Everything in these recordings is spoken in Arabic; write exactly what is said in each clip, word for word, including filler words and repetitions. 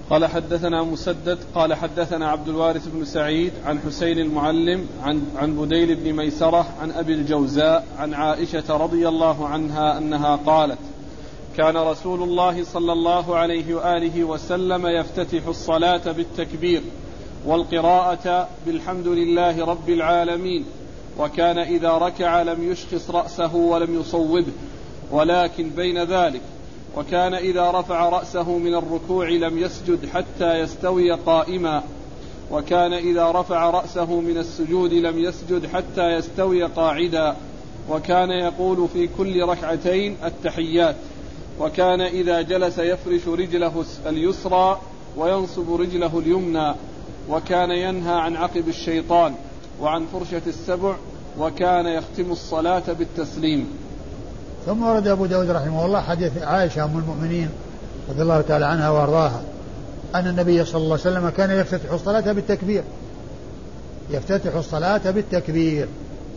قال حدثنا مسدد قال حدثنا عبد الوارث بن سعيد عن حسين المعلم عن, عن بديل بن ميسرة عن أبي الجوزاء عن عائشة رضي الله عنها أنها قالت كان رسول الله صلى الله عليه وآله وسلم يفتتح الصلاة بالتكبير والقراءة بالحمد لله رب العالمين، وكان إذا ركع لم يشخص رأسه ولم يصوبه ولكن بين ذلك، وكان إذا رفع رأسه من الركوع لم يسجد حتى يستوي قائما، وكان إذا رفع رأسه من السجود لم يسجد حتى يستوي قاعدا، وكان يقول في كل ركعتين التحيات، وكان إذا جلس يفرش رجله اليسرى وينصب رجله اليمنى، وكان ينهى عن عقب الشيطان وعن فرشة السبع، وكان يختم الصلاة بالتسليم. ثم ورد أبو داود رحمه الله حديث عائشة أم المؤمنين رضي الله تعالى عنها وارضاها أن النبي صلى الله عليه وسلم كان يفتتح الصلاة بالتكبير يفتتح الصلاة بالتكبير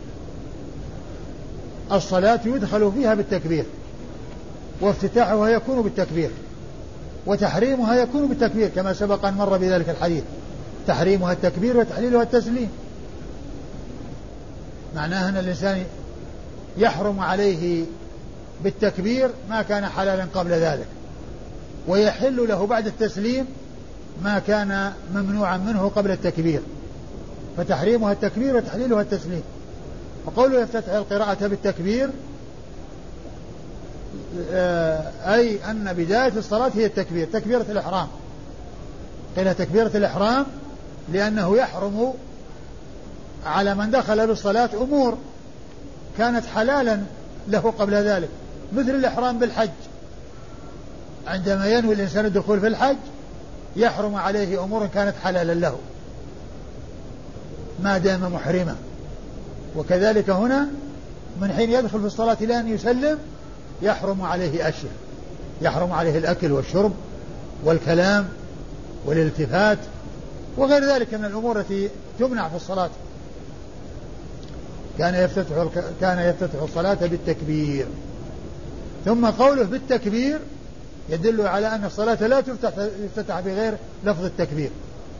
الصلاة يدخل فيها بالتكبير، وافتتاحها يكون بالتكبير، وتحريمها يكون بالتكبير كما سبق أن مر بذلك الحديث، تحريمها التكبير وتحليلها التسليم. معناها أن الإنسان يحرم عليه بالتكبير ما كان حلالا قبل ذلك، ويحل له بعد التسليم ما كان ممنوعا منه قبل التكبير، فتحريمها التكبير وتحليلها التسليم. وقوله يفتتح القراءة بالتكبير أي أن بداية الصلاة هي التكبير، تكبيرة الإحرام، قيل تكبيرة الإحرام لأنه يحرم على من دخل بالصلاة أمور كانت حلالا له قبل ذلك، مثل الإحرام بالحج، عندما ينوي الإنسان الدخول في الحج يحرم عليه أمور كانت حلالا له ما دام محرما. وكذلك هنا من حين يدخل في الصلاة إلى أن يسلم يحرم عليه أشياء، يحرم عليه الأكل والشرب والكلام والالتفات وغير ذلك من الأمور التي تمنع في الصلاة. كان يفتتح كان يفتتح الصلاة بالتكبير. ثم قوله بالتكبير يدل على أن الصلاة لا تفتح تفتح بغير لفظ التكبير،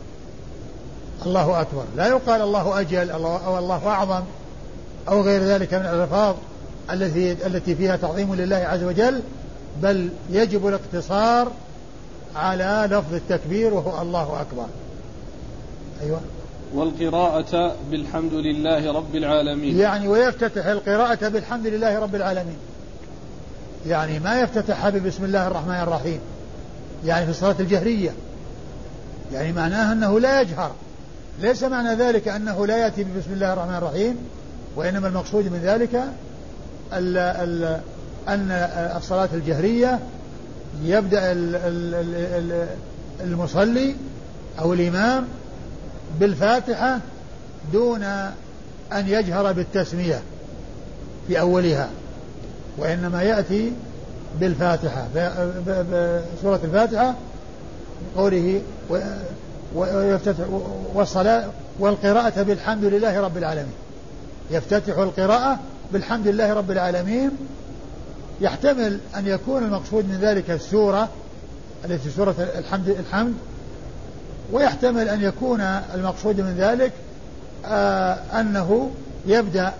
الله أكبر، لا يقال الله أجل أو الله أعظم أو غير ذلك من الألفاظ التي التي فيها تعظيم لله عز وجل، بل يجب الاقتصار على لفظ التكبير وهو الله أكبر. أيوة. والقراءة بالحمد لله رب العالمين، يعني ويفتتح القراءة بالحمد لله رب العالمين، يعني ما يفتتحها ببسم الله الرحمن الرحيم، يعني في الصلاة الجهرية، يعني معناها أنه لا يجهر، ليس معنى ذلك أنه لا يأتي ببسم الله الرحمن الرحيم، وإنما المقصود من ذلك ال ال أن الصلاة الجهرية يبدأ ال ال المصلي أو الإمام بالفاتحة دون أن يجهر بالتسمية في أولها، وإنما يأتي بالفاتحة بسورة الفاتحة قوله ويفتتح والصلاة والقراءة بالحمد لله رب العالمين، يفتتح القراءة بالحمد لله رب العالمين. يحتمل أن يكون المقصود من ذلك السورة التي سورة الحمد الحمد ويحتمل أن يكون المقصود من ذلك آه أنه يبدأ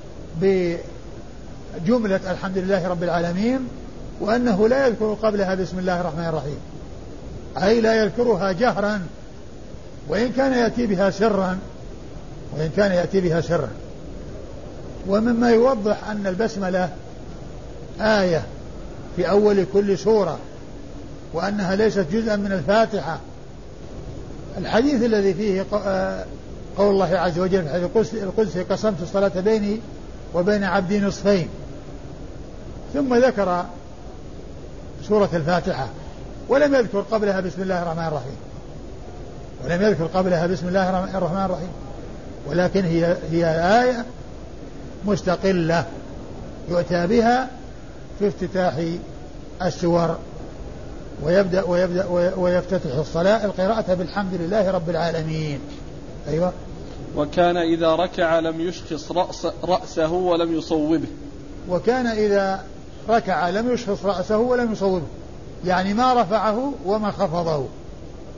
بجملة الحمد لله رب العالمين، وأنه لا يذكر قبلها بسم الله الرحمن الرحيم، أي لا يذكرها جهرا، وإن كان يأتي بها سرا وإن كان يأتي بها سرا. ومما يوضح أن البسملة آية في أول كل سورة وأنها ليست جزءا من الفاتحة الحديث الذي فيه قول الله عز وجل في الحديث القدسي قسمت الصلاة بيني وبين عبدي نصفين، ثم ذكر سورة الفاتحة ولم يذكر قبلها بسم الله الرحمن الرحيم ولم يذكر قبلها بسم الله الرحمن الرحيم ولكن هي هي آية مستقلة يؤتى بها في افتتاح السور، ويبدأ ويبدأ ويفتتح الصلاة القراءة بالحمد لله رب العالمين. أيوة. وكان إذا ركع لم يشخص رأس رأسه ولم يصوبه، وكان إذا ركع لم يشخص رأسه ولم يصوبه، يعني ما رفعه وما خفضه،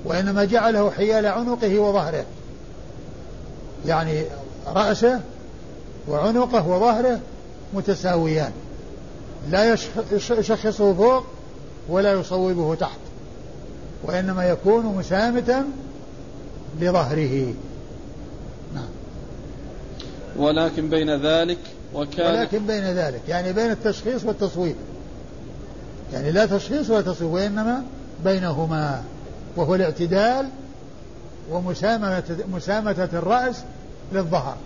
وإنما جعله حيال عنقه وظهره، يعني رأسه وعنقه وظهره متساويان، لا يشخصه فوق ولا يصوبه تحت، وإنما يكون مسامتا لظهره. نعم. ولكن بين ذلك وكان ولكن بين ذلك يعني بين التشخيص والتصويب، يعني لا تشخيص ولا تصويب، وإنما بينهما، وهو الاعتدال ومسامتة الرأس للظهر.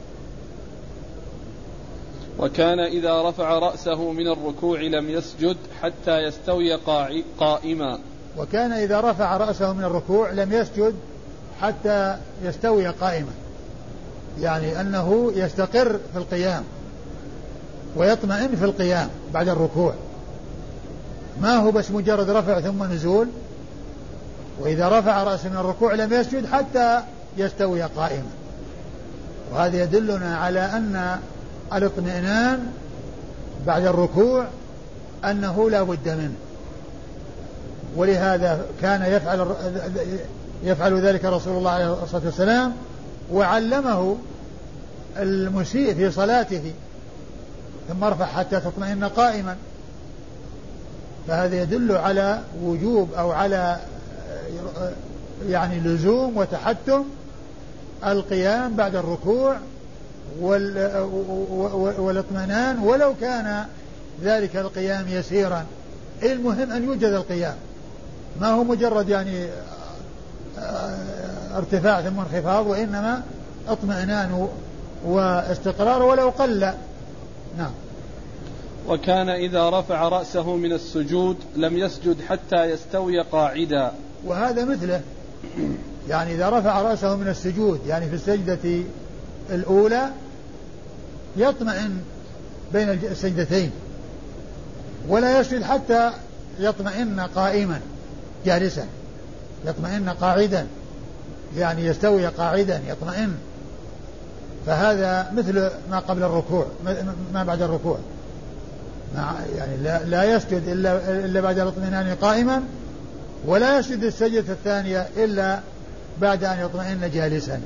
وكان إذا رفع رأسه من الركوع لم يسجد حتى يستوي قائما. وكان إذا رفع رأسه من الركوع لم يسجد حتى يستوي قائما، يعني أنه يستقر في القيام ويطمئن في القيام بعد الركوع، ما هو بس مجرد رفع ثم نزول. وإذا رفع رأسه من الركوع لم يسجد حتى يستوي قائما، وهذا يدلنا على أن الاطمئنان بعد الركوع أنه لا بد منه، ولهذا كان يفعل يفعل ذلك رسول الله عليه الصلاة والسلام، وعلمه المسيء في صلاته، ثم ارفع حتى تطمئن قائما. فهذا يدل على وجوب أو على يعني لزوم وتحتم القيام بعد الركوع والاطمئنان، ولو كان ذلك القيام يسيرا. المهم أن يوجد القيام، ما هو مجرد يعني ارتفاع ثم انخفاض، وإنما اطمئنان واستقرار ولو قل. نعم. وكان إذا رفع رأسه من السجود لم يسجد حتى يستوي قاعدا. وهذا مثله، يعني إذا رفع رأسه من السجود يعني في السجدة الأولى يطمئن بين السجدتين ولا يسجد حتى يطمئن قائما جالسا، يطمئن قاعدا، يعني يستوي قاعدا يطمئن. فهذا مثل ما قبل الركوع، ما بعد الركوع، يعني لا, لا يسجد إلا, إلا بعد الاطمئنان قائما، ولا يسجد السجدة الثانية إلا بعد أن يطمئن جالسا.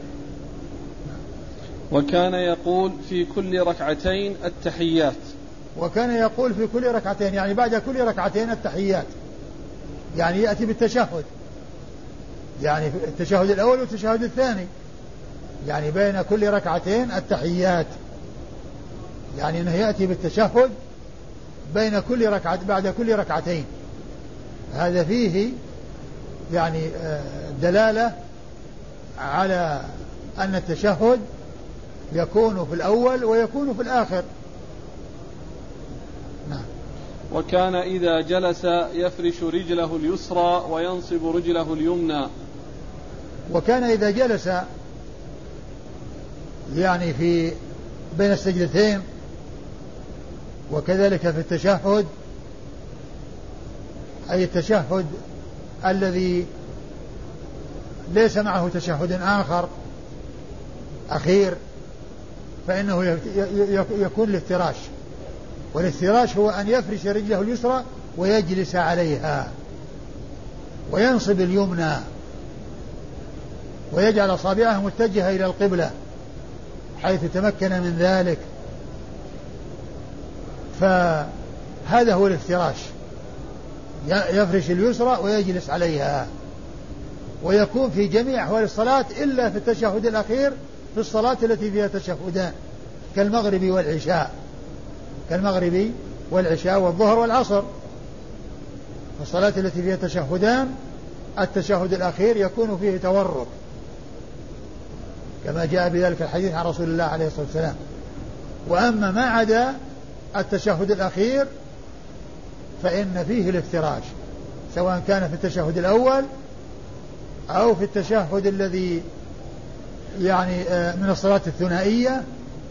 وكان يقول في كل ركعتين التحيات. وكان يقول في كل ركعتين يعني بعد كل ركعتين التحيات، يعني يأتي بالتشهد، يعني التشهد الأول والتشهد الثاني، يعني بين كل ركعتين التحيات، يعني أنه يأتي بالتشهد بين كل ركعة بعد كل ركعتين. هذا فيه يعني دلالة على أن التشهد يكون في الأول ويكون في الآخر. نعم. وكان إذا جلس يفرش رجله اليسرى وينصب رجله اليمنى. وكان إذا جلس يعني في بين السجدتين وكذلك في التشهد، أي التشهد الذي ليس معه تشهد آخر أخير، فإنه يكون الافتراش، والافتراش هو أن يفرش رجله اليسرى ويجلس عليها وينصب اليمنى ويجعل أصابعه متجهة إلى القبلة حيث تمكن من ذلك. فهذا هو الافتراش، يفرش اليسرى ويجلس عليها، ويكون في جميع أحوال الصلاة إلا في التشهد الأخير في الصلاة التي فيها تشهدان كالمغرب والعشاء، كالمغرب والعشاء والظهر والعصر. الصلاة التي فيها تشهدان التشهد الأخير يكون فيه تورك، كما جاء بذلك الحديث عن رسول الله عليه الصلاة والسلام. وأما ما عدا التشهد الأخير فإن فيه الافتراش، سواء كان في التشهد الأول أو في التشهد الذي يعني من الصلاة الثنائية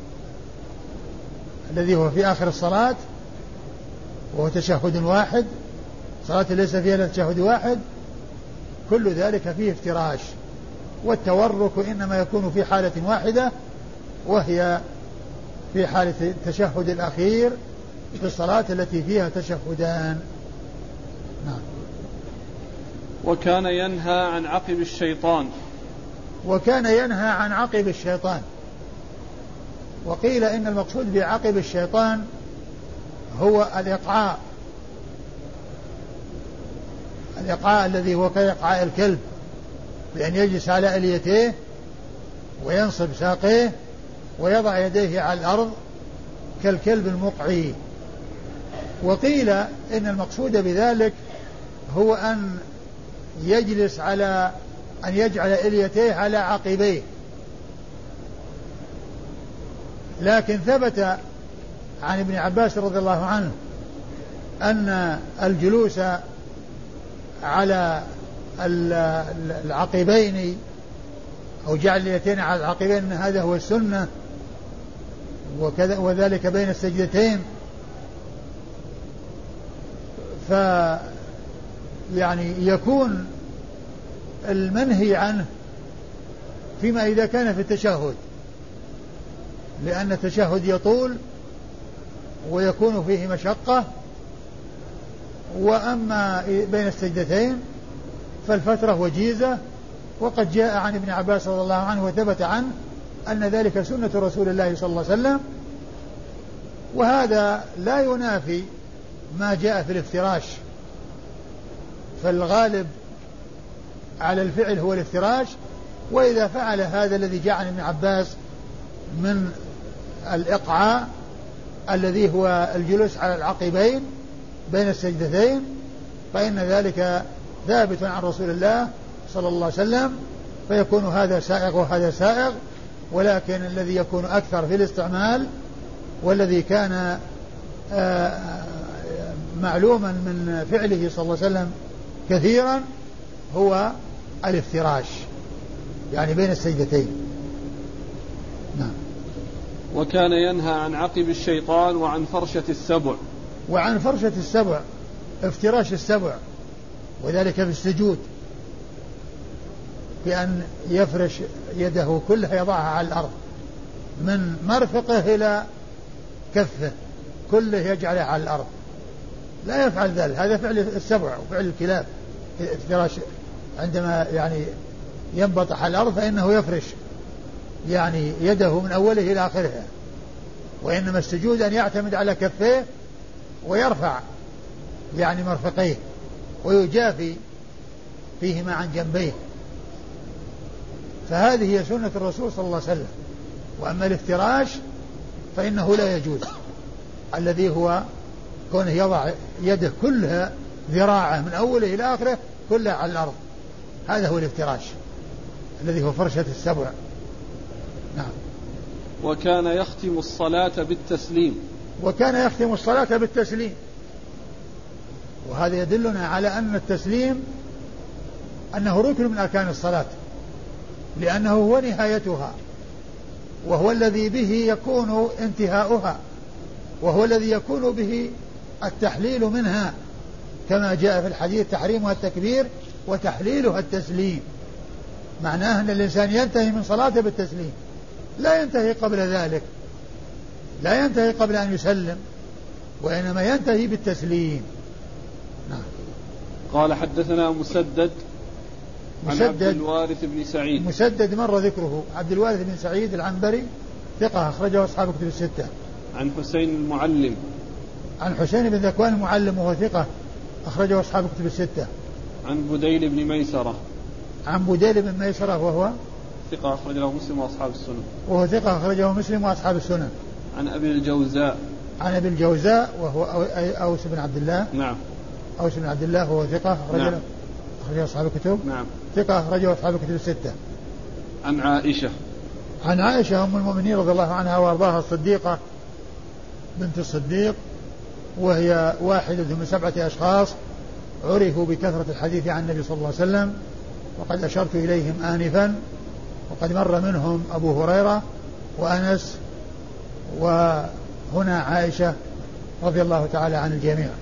الذي هو في آخر الصلاة وهو تشهد واحد، صلاة ليس فيها إلا تشهد واحد، كل ذلك فيه افتراش. والتورك إنما يكون في حالة واحدة، وهي في حالة التشهد الأخير في الصلاة التي فيها تشهدان. نعم. وكان ينهى عن عقب الشيطان. وكان ينهى عن عقب الشيطان. وقيل إن المقصود بعقب الشيطان هو الإقعاء، الإقعاء الذي هو كإقعاء الكلب، بأن يجلس على إليتيه وينصب ساقيه ويضع يديه على الأرض كالكلب المقعي. وقيل إن المقصود بذلك هو أن يجلس على أن يجعل إليتيه على عقبيه. لكن ثبت عن ابن عباس رضي الله عنه أن الجلوس على العقبين أو جعل اليدين على العقبين هذا هو السنة، وكذا وذلك بين السجدتين. ف يعني يكون المنهي عنه فيما إذا كان في التشهد، لأن التشهد يطول ويكون فيه مشقة. وأما بين السجدتين فالفترة وجيزة، وقد جاء عن ابن عباس رضي الله عنه وثبت عنه أن ذلك سنة رسول الله صلى الله عليه وسلم. وهذا لا ينافي ما جاء في الافتراش، فالغالب على الفعل هو الافتراش. وإذا فعل هذا الذي جاء عن ابن عباس من الإقعاء الذي هو الجلوس على العقبين بين السجدتين فإن ذلك ثابت عن رسول الله صلى الله عليه وسلم، فيكون هذا سائغ وهذا سائغ. ولكن الذي يكون أكثر في الاستعمال والذي كان معلوما من فعله صلى الله عليه وسلم كثيرا هو الافتراش، يعني بين السجدتين. نعم. وكان ينهى عن عقب الشيطان وعن فرشة السبع. وعن فرشة السبع، افتراش السبع، وذلك في السجود، بأن يفرش يده كلها يضعها على الأرض من مرفقه إلى كفه كله يجعله على الأرض. لا يفعل ذلك، هذا فعل السبع وفعل الكلاب. افتراش عندما يعني ينبطح على الأرض فإنه يفرش يعني يده من أوله إلى آخرها. وإنما السجود أن يعتمد على كفيه ويرفع يعني مرفقيه ويجافي فيهما عن جنبيه. فهذه هي سنة الرسول صلى الله عليه وسلم. وأما الافتراش فإنه لا يجوز، الذي هو كونه يضع يده كلها ذراعه من أوله إلى آخره كلها على الأرض، هذا هو الافتراش الذي هو فرشة السبع. نعم. وكان يختم الصلاة بالتسليم. وكان يختم الصلاة بالتسليم، وهذا يدلنا على أن التسليم أنه ركن من أركان الصلاة، لأنه هو نهايتها، وهو الذي به يكون انتهاؤها، وهو الذي يكون به التحليل منها، كما جاء في الحديث تحريمها التكبير وتحليلها التسليم. معناه أن الإنسان ينتهي من صلاته بالتسليم، لا ينتهي قبل ذلك، لا ينتهي قبل أن يسلم، وإنما ينتهي بالتسليم. نعم. قال حدثنا مسدد عن عبد الوارث بن سعيد. مسدد مر ذكره، عبد الوارث بن سعيد العنبري ثقة أخرجه أصحاب كتب الستة. عن حسين المعلم. عن حسين بن ذكوان المعلم وهو ثقة أخرجه أصحاب كتب الستة. عن بديل بن ميسرة. عن بديل بن ميسرة وهو ثقة أخرجه مسلم وأصحاب السنن. وهو ثقة أخرجه مسلم وأصحاب السنن. عن أبي الجوزاء. عن أبي الجوزاء وهو أوس بن عبد الله. نعم. أوس بن عبد الله وهو ثقة أخرجه نعم. أخرجه أصحاب الكتب. نعم. ثقة أخرجه أصحاب الكتب الستة. عن عائشة. عن عائشة أم المؤمنين رضي الله عنها وأرضاها الصديقة بنت الصديق، وهي واحدة من سبعة أشخاص عرفوا بكثرة الحديث عن النبي صلى الله عليه وسلم، وقد أشرت إليهم آنفا، وقد مر منهم أبو هريرة وأنس، وهنا عائشة رضي الله تعالى عن الجميع.